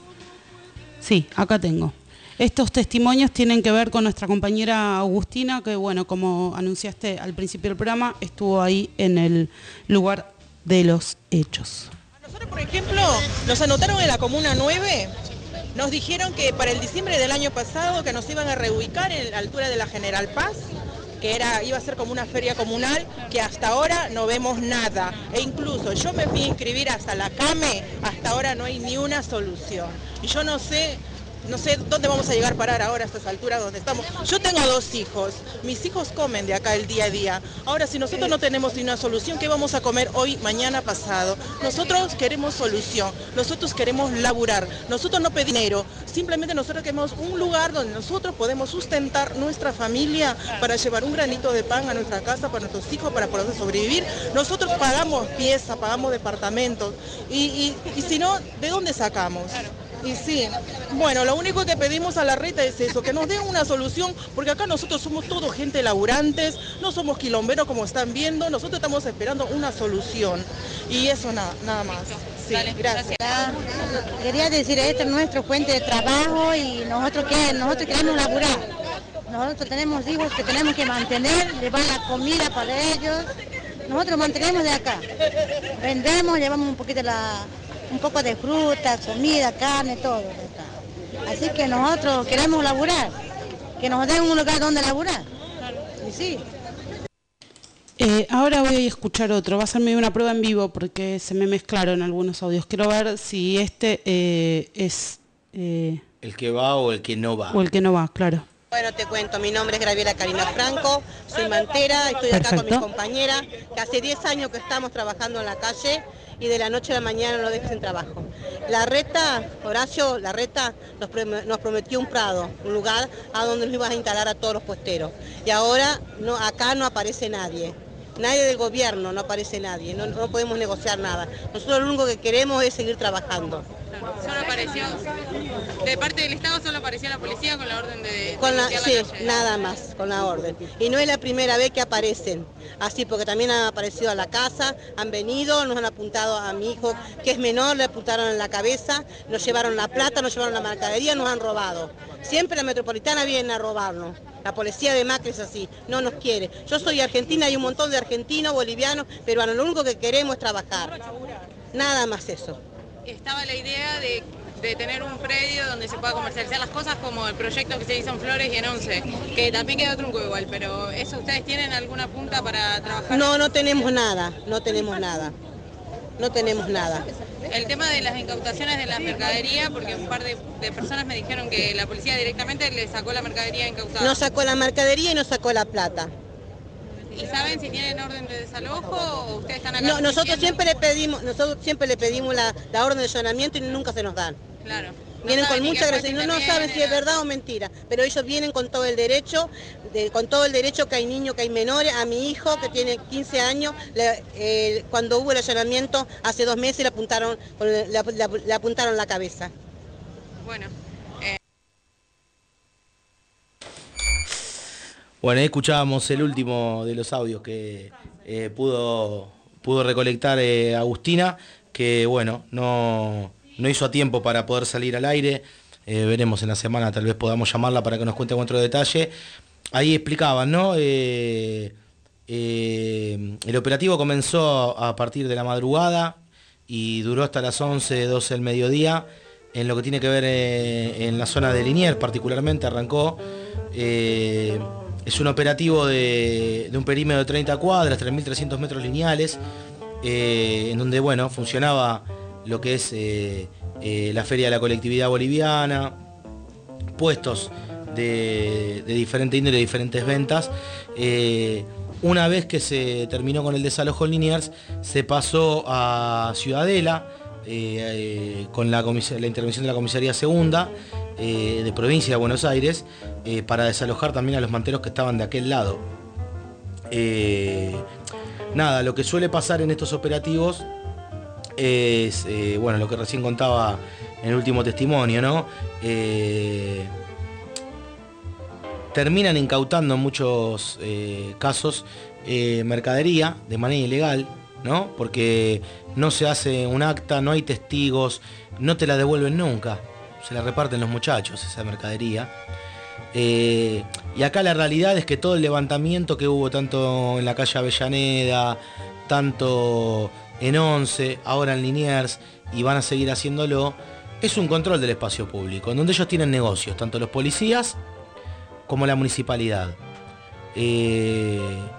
A: sí, acá tengo. Estos testimonios tienen que ver con nuestra compañera Agustina, que bueno, como anunciaste al principio del programa, estuvo ahí en el lugar de los hechos.
K: Nosotros, por ejemplo, nos anotaron en la Comuna nueve, nos dijeron que para el diciembre del año pasado que nos iban a reubicar en la altura de la General Paz, que era, iba a ser como una feria comunal, que hasta ahora no vemos nada. E incluso yo me fui a inscribir hasta la CAME, hasta ahora no hay ni una solución. Y yo no sé... No sé dónde vamos a llegar a parar ahora a estas alturas donde estamos. Yo tengo dos hijos, mis hijos comen de acá el día a día. Ahora, si nosotros no tenemos ni una solución, ¿qué vamos a comer hoy, mañana, pasado? Nosotros queremos solución, nosotros queremos laburar, nosotros no pedimos dinero, simplemente nosotros queremos un lugar donde nosotros podemos sustentar nuestra familia para llevar un granito de pan a nuestra casa, para nuestros hijos, para poder sobrevivir. Nosotros pagamos piezas, pagamos departamentos y, y, y si no, ¿de dónde sacamos? Y sí, bueno, lo único que pedimos a la reta es eso, que nos den una solución, porque acá nosotros somos todos gente laburantes, no somos quilomberos como están viendo, nosotros estamos esperando una solución. Y eso nada, nada más. Sí, gracias.
L: Quería decir, esta es nuestra fuente de trabajo y nosotros, que, nosotros queremos laburar. Nosotros tenemos hijos que tenemos que mantener, llevar la comida para ellos. Nosotros mantenemos de acá. Vendemos, llevamos un poquito la... un poco de fruta, comida, carne, todo de acá. Así que nosotros queremos laburar, que nos den un lugar donde laburar. Y sí.
A: Eh, ahora voy a escuchar otro, va a ser medio una prueba en vivo porque se me mezclaron algunos audios. Quiero ver si este eh, es... eh,
B: El que va o el que no va.
A: o el que no va, claro.
K: Bueno, te cuento, mi nombre es Graviela Karina Franco, soy mantera, estoy acá con
A: Perfecto.
K: mi compañera, que hace diez años que estamos trabajando en la calle y de la noche a la mañana nos dejan sin trabajo. La reta, Horacio, la reta nos, prom- nos prometió un prado, un lugar a donde nos iban a instalar a todos los puesteros. Y ahora no, acá no aparece nadie. Nadie del gobierno, no aparece nadie, no, no podemos negociar nada. Nosotros lo único que queremos es seguir trabajando.
M: Solo apareció, de parte del Estado solo apareció la policía con la orden de...
K: Con la,
M: de
K: sí,
M: limpiar la calle.
K: nada más, con la orden. Y no es la primera vez que aparecen, así porque también han aparecido a la casa, han venido, nos han apuntado a mi hijo, que es menor, le apuntaron en la cabeza, nos llevaron la plata, nos llevaron la mercadería, nos han robado. Siempre la metropolitana viene a robarnos. La policía de Macri es así, no nos quiere. Yo soy argentina, hay un montón de argentinos, bolivianos, peruanos, lo único que queremos es trabajar. Nada más eso.
M: Estaba la idea de, de tener un predio donde se pueda comercializar las cosas como el proyecto que se hizo en Flores y en Once, que también quedó trunco igual, pero ¿eso ustedes tienen alguna punta para trabajar?
K: No, no tenemos nada, no tenemos nada. No tenemos nada.
M: El tema de las incautaciones de la mercadería, porque un par de, de personas me dijeron que la policía directamente le sacó la mercadería incautada.
K: Nos sacó la mercadería y nos sacó la plata.
M: ¿Y saben si tienen orden de desalojo o ustedes están acá?
K: No, nosotros
M: insistiendo?
K: siempre le pedimos, nosotros siempre le pedimos la, la orden de allanamiento y nunca se nos dan.
M: Claro. No
K: Vienen
M: saben
K: con
M: ni
K: mucha
M: qué
K: agresión, no, no
M: fuente
K: saben si
M: tienen.
K: es verdad o mentira, pero ellos vienen con todo el derecho, de- con todo el derecho que hay niños, que hay menores. A mi hijo, que tiene quince años, le- eh, cuando hubo el allanamiento hace dos meses le apuntaron, le, le- le apuntaron la cabeza.
M: Bueno.
B: Bueno, ahí escuchábamos el último de los audios que eh, pudo, pudo recolectar eh, Agustina, que bueno, no, no hizo a tiempo para poder salir al aire. Eh, veremos en la semana, tal vez podamos llamarla para que nos cuente otro detalle. Ahí explicaban, ¿no? Eh, Eh, el operativo comenzó a partir de la madrugada y duró hasta las once, doce del mediodía. En lo que tiene que ver eh, en la zona de Liniers particularmente arrancó. Eh, es un operativo de, de un perímetro de treinta cuadras, tres mil trescientos metros lineales, eh, en donde bueno, funcionaba lo que es eh, eh, la Feria de la Colectividad Boliviana, puestos de, de diferente índole, de diferentes ventas. Eh, una vez que se terminó con el desalojo en Liniers, se pasó a Ciudadela, eh, eh, con la, la intervención de la Comisaría Segunda, eh, de Provincia de Buenos Aires, eh, para desalojar también a los manteros que estaban de aquel lado. Eh, nada, lo que suele pasar en estos operativos es, eh, bueno, lo que recién contaba en el último testimonio, ¿no? Eh, terminan incautando en muchos eh, casos eh, mercadería de manera ilegal, ¿no? Porque no se hace un acta, no hay testigos, no te la devuelven nunca, se la reparten los muchachos esa mercadería. Eh, y acá la realidad es que todo el levantamiento que hubo tanto en la calle Avellaneda, tanto en Once, ahora en Liniers, y van a seguir haciéndolo, es un control del espacio público, en donde ellos tienen negocios, tanto los policías como la municipalidad. Eh,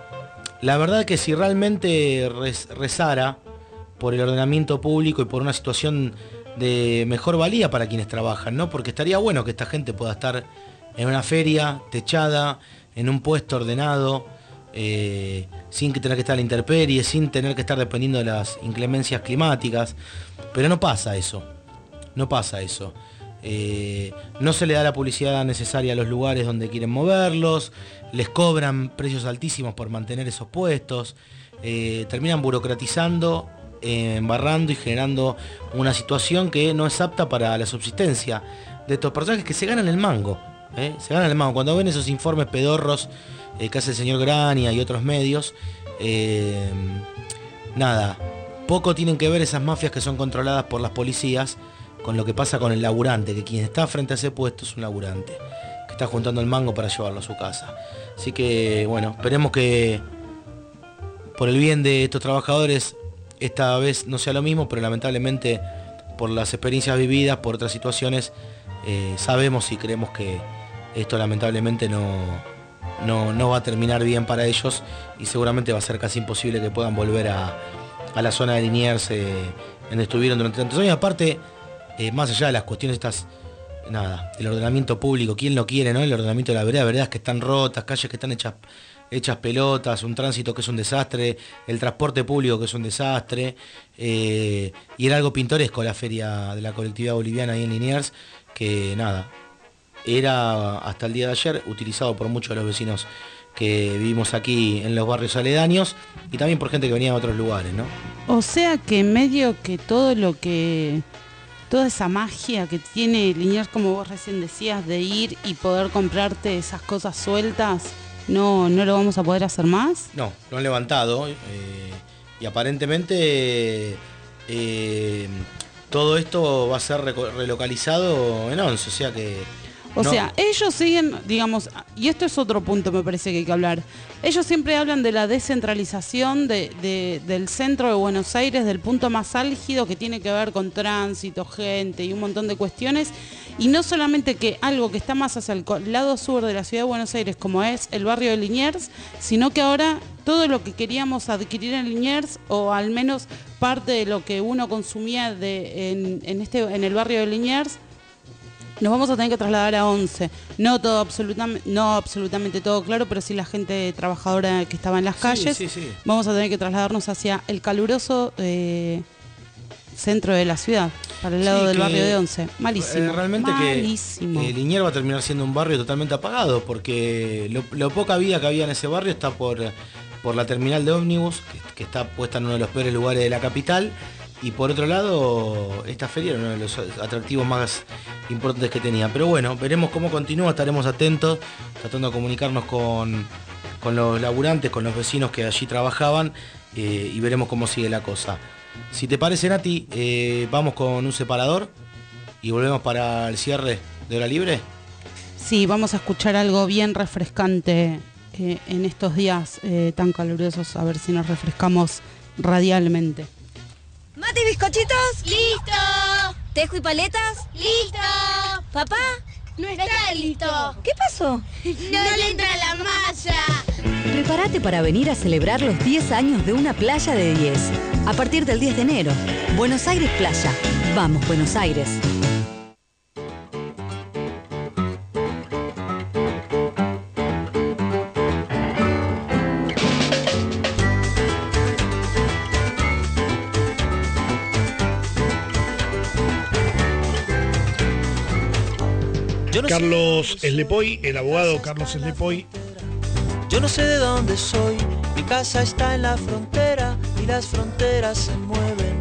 B: la verdad que si realmente rezara por el ordenamiento público y por una situación de mejor valía para quienes trabajan, ¿no? Porque estaría bueno que esta gente pueda estar en una feria techada, en un puesto ordenado, eh, sin que tener que estar a la intemperie, sin tener que estar dependiendo de las inclemencias climáticas. Pero no pasa eso, no pasa eso. Eh, no se le da la publicidad necesaria a los lugares donde quieren moverlos, les cobran precios altísimos por mantener esos puestos, eh, terminan burocratizando, eh, embarrando y generando una situación que no es apta para la subsistencia de estos personajes que se ganan el mango, eh, se ganan el mango. Cuando ven esos informes pedorros eh, que hace el señor Grania y otros medios, eh, nada, poco tienen que ver esas mafias que son controladas por las policías con lo que pasa con el laburante, que quien está frente a ese puesto es un laburante, que está juntando el mango para llevarlo a su casa. Así que, bueno, esperemos que por el bien de estos trabajadores esta vez no sea lo mismo, pero lamentablemente por las experiencias vividas, por otras situaciones, eh, sabemos y creemos que esto lamentablemente no, no, no va a terminar bien para ellos y seguramente va a ser casi imposible que puedan volver a, a la zona de Liniers, eh, en donde estuvieron durante tantos años. Aparte, Eh, más allá de las cuestiones estas, nada, el ordenamiento público, ¿quién lo quiere, no? El ordenamiento de la vereda, veredas que están rotas, calles que están hechas, hechas pelotas, un tránsito que es un desastre, el transporte público que es un desastre, eh, y era algo pintoresco la feria de la colectividad boliviana ahí en Liniers, que nada, era hasta el día de ayer utilizado por muchos de los vecinos que vivimos aquí en los barrios aledaños y también por gente que venía de otros lugares, ¿no?
A: O sea que medio que todo lo que... toda esa magia que tiene Liniers, como vos recién decías, de ir y poder comprarte esas cosas sueltas, ¿no, no lo vamos a poder hacer más?
B: No, lo han levantado eh, y aparentemente eh, todo esto va a ser relocalizado en Once, o sea que...
A: O
B: no.
A: sea, ellos siguen, digamos, y esto es otro punto me parece que hay que hablar, ellos siempre hablan de la descentralización de, de, del centro de Buenos Aires, del punto más álgido que tiene que ver con tránsito, gente y un montón de cuestiones, y no solamente que algo que está más hacia el lado sur de la ciudad de Buenos Aires, como es el barrio de Liniers, sino que ahora todo lo que queríamos adquirir en Liniers, o al menos parte de lo que uno consumía de, en, en, este, en el barrio de Liniers, nos vamos a tener que trasladar a Once. No todo absolutamente, no absolutamente todo claro, pero sí la gente trabajadora que estaba en las calles.
B: Sí, sí, sí.
A: Vamos a tener que trasladarnos hacia el caluroso eh, centro de la ciudad, para el lado
B: sí,
A: del
B: que,
A: barrio de Once. Malísimo.
B: Eh, realmente
A: malísimo.
B: que eh, Liniers va a terminar siendo un barrio totalmente apagado, porque lo, lo poca vida que había en ese barrio está por, por la terminal de ómnibus, que, que está puesta en uno de los peores lugares de la capital. Y por otro lado, esta feria era uno de los atractivos más importantes que tenía. Pero bueno, veremos cómo continúa, estaremos atentos, tratando de comunicarnos con, con los laburantes, con los vecinos que allí trabajaban, eh, y veremos cómo sigue la cosa. Si te parece, Nati, eh, vamos con un separador y volvemos para el cierre de Hora Libre.
A: Sí, vamos a escuchar algo bien refrescante eh, en estos días eh, tan calurosos, a ver si nos refrescamos radialmente.
D: ¿Mate y bizcochitos?
E: ¡Listo!
D: ¿Tejo y paletas?
E: ¡Listo!
D: ¿Papá?
E: No está listo.
D: ¿Qué pasó?
E: No le entra la malla.
F: Prepárate para venir a celebrar los diez años de una playa de diez. A partir del diez de enero, Buenos Aires Playa. Vamos, Buenos Aires.
N: Carlos Eslepoy, el abogado Carlos Eslepoy.
O: Yo no sé de dónde soy, mi casa está en la frontera y las fronteras se mueven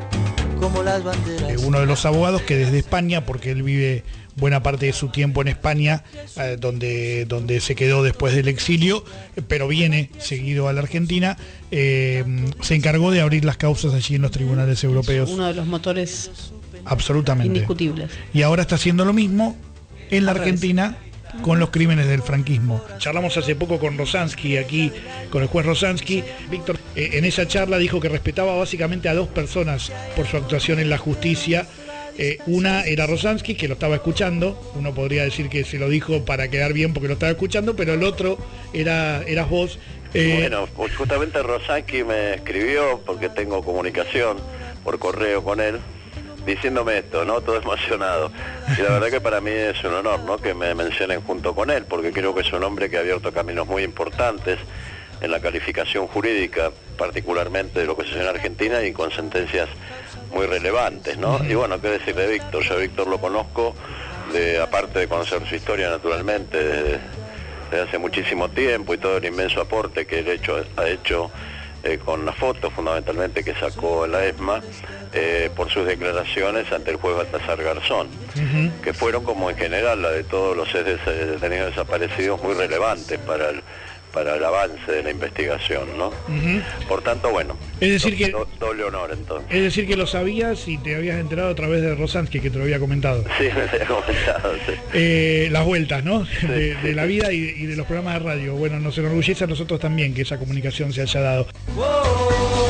O: como las banderas.
N: Eh, uno de los abogados que desde España, porque él vive buena parte de su tiempo en España, eh, donde, donde se quedó después del exilio, eh, pero viene seguido a la Argentina, eh, se encargó de abrir las causas allí en los tribunales europeos.
A: Uno de los motores
N: absolutamente
A: indiscutibles.
N: Y ahora está haciendo lo mismo en la Argentina con los crímenes del franquismo. Charlamos hace poco con Rosansky, aquí con el juez Rosansky. Víctor, eh, en esa charla dijo que respetaba básicamente a dos personas por su actuación en la justicia. Eh, una era Rosansky, que lo estaba escuchando. Uno podría decir que se lo dijo para quedar bien porque lo estaba escuchando, pero el otro era eras vos.
P: Eh... Bueno, pues justamente Rosansky me escribió porque tengo comunicación por correo con él, diciéndome esto, ¿no? Todo emocionado. Y la verdad que para mí es un honor, ¿no? Que me mencionen junto con él, porque creo que es un hombre que ha abierto caminos muy importantes en la calificación jurídica, particularmente de lo que se hace en Argentina y con sentencias muy relevantes, ¿no? Uh-huh. Y bueno, qué decir de Víctor. Yo a Víctor lo conozco, de, aparte de conocer su historia naturalmente, desde, desde hace muchísimo tiempo y todo el inmenso aporte que él hecho, ha hecho Eh, con las fotos fundamentalmente que sacó la ESMA, eh, por sus declaraciones ante el juez Baltasar Garzón, uh-huh. que fueron, como en general la de todos los detenidos desaparecidos, muy relevantes para el, para el avance de la investigación, ¿no? Uh-huh. Por tanto, bueno,
N: es decir que,
P: do, doble honor entonces.
N: Es decir que lo sabías y te habías enterado a través de Rosansky, que te lo había comentado.
P: Sí, me había comentado, sí.
N: Eh, las vueltas, ¿no?
P: Sí,
N: de,
P: sí,
N: de la vida y, y de los programas de radio. Bueno, nos enorgullece a nosotros también que esa comunicación se haya dado.
O: Oh, oh,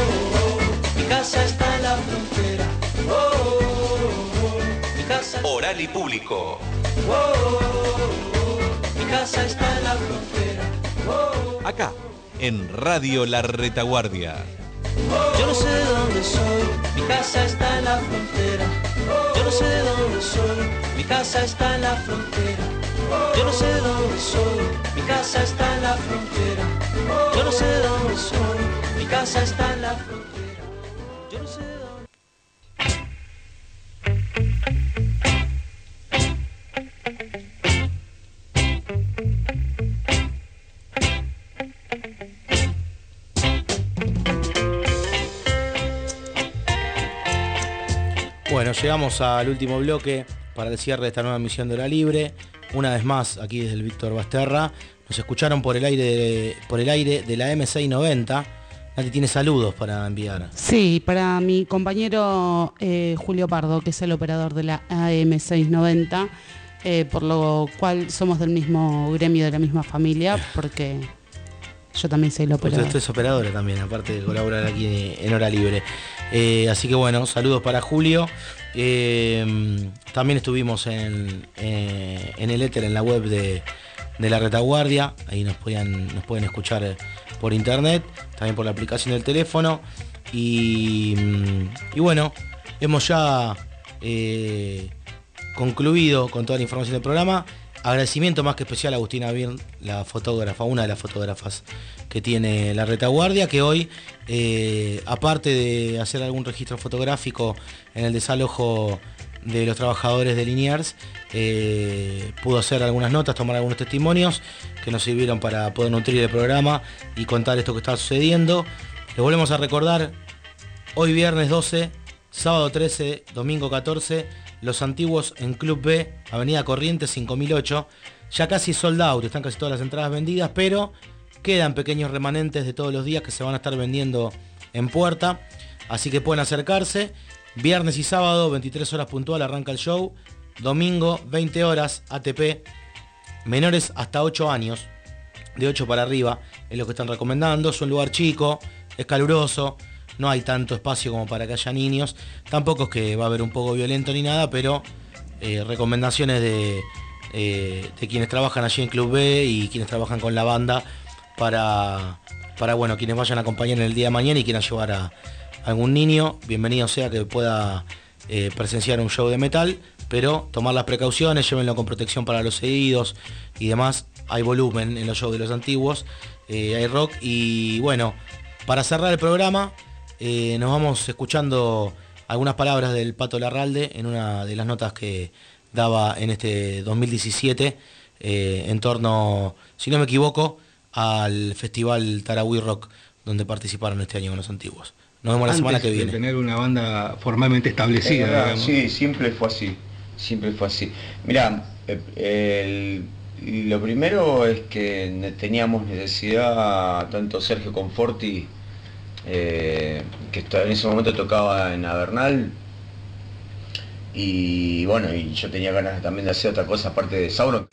O: oh, mi casa está en la frontera. Oh, oh, oh, mi casa...
Q: Oral y público.
O: Oh, oh, oh, mi casa está en la frontera.
Q: Acá, en Radio La Retaguardia.
O: Yo no sé de dónde soy, mi casa está en la frontera. Yo no sé de dónde soy, mi casa está en la frontera. Yo no sé de dónde soy, mi casa está en la frontera. Yo no sé de dónde soy, mi casa está en la frontera. Yo no sé de dónde...
B: Bueno, llegamos al último bloque para el cierre de esta nueva emisión de Hora Libre. Una vez más, aquí desde el Víctor Basterra. Nos escucharon por el aire de, por el aire de la eme seiscientos noventa. Nati tiene saludos para enviar.
A: Sí, para mi compañero eh, Julio Pardo, que es el operador de la A M seiscientos noventa, eh, por lo cual somos del mismo gremio, de la misma familia, porque yo también soy la operadora.
B: Usted es operadora también, aparte de colaborar aquí en Hora Libre. Eh, así que bueno, saludos para Julio. Eh, también estuvimos en, eh, en el éter, en la web de, de La Retaguardia. Ahí nos, podían, nos pueden escuchar por internet, también por la aplicación del teléfono. Y, y bueno, hemos ya eh, concluido con toda la información del programa. Agradecimiento más que especial a Agustina Birn, la fotógrafa, una de las fotógrafas que tiene La Retaguardia, que hoy, eh, aparte de hacer algún registro fotográfico en el desalojo de los trabajadores de Liniers, eh, pudo hacer algunas notas, tomar algunos testimonios que nos sirvieron para poder nutrir el programa y contar esto que está sucediendo. Les volvemos a recordar, hoy viernes doce, sábado trece, domingo catorce, Los Antiguos en Club B, Avenida Corrientes cinco mil ocho, ya casi sold out, están casi todas las entradas vendidas, pero quedan pequeños remanentes de todos los días que se van a estar vendiendo en puerta, así que pueden acercarse. Viernes y sábado, veintitrés horas puntual, arranca el show. Domingo, veinte horas, A T P, menores hasta ocho años. de ocho para arriba es lo que están recomendando. Es un lugar chico, es caluroso, no hay tanto espacio como para que haya niños. Tampoco es que va a haber un poco violento ni nada, pero eh, recomendaciones de, eh, de quienes trabajan allí en Club B y quienes trabajan con la banda para, para bueno, quienes vayan a acompañar en el día de mañana y quieran llevar a, a algún niño, bienvenido sea que pueda eh, presenciar un show de metal, pero tomar las precauciones, llévenlo con protección para los oídos y demás. Hay volumen en los shows de los antiguos, eh, hay rock y bueno, para cerrar el programa eh, nos vamos escuchando algunas palabras del Pato Larralde en una de las notas que daba en este dos mil diecisiete eh, en torno, si no me equivoco, al Festival Tarahui Rock donde participaron este año con los antiguos. Nos vemos la semana que viene.
R: De tener una banda formalmente establecida,
S: verdad,
R: digamos.
S: Sí, siempre fue así, siempre fue así. Mirá, el, lo primero es que teníamos necesidad, tanto Sergio Conforti, eh, que en ese momento tocaba en Avernal, y bueno, y yo tenía ganas también de hacer otra cosa aparte de Sauron.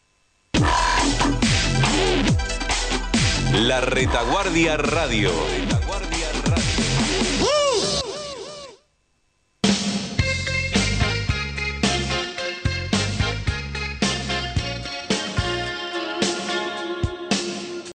Q: La Retaguardia Radio.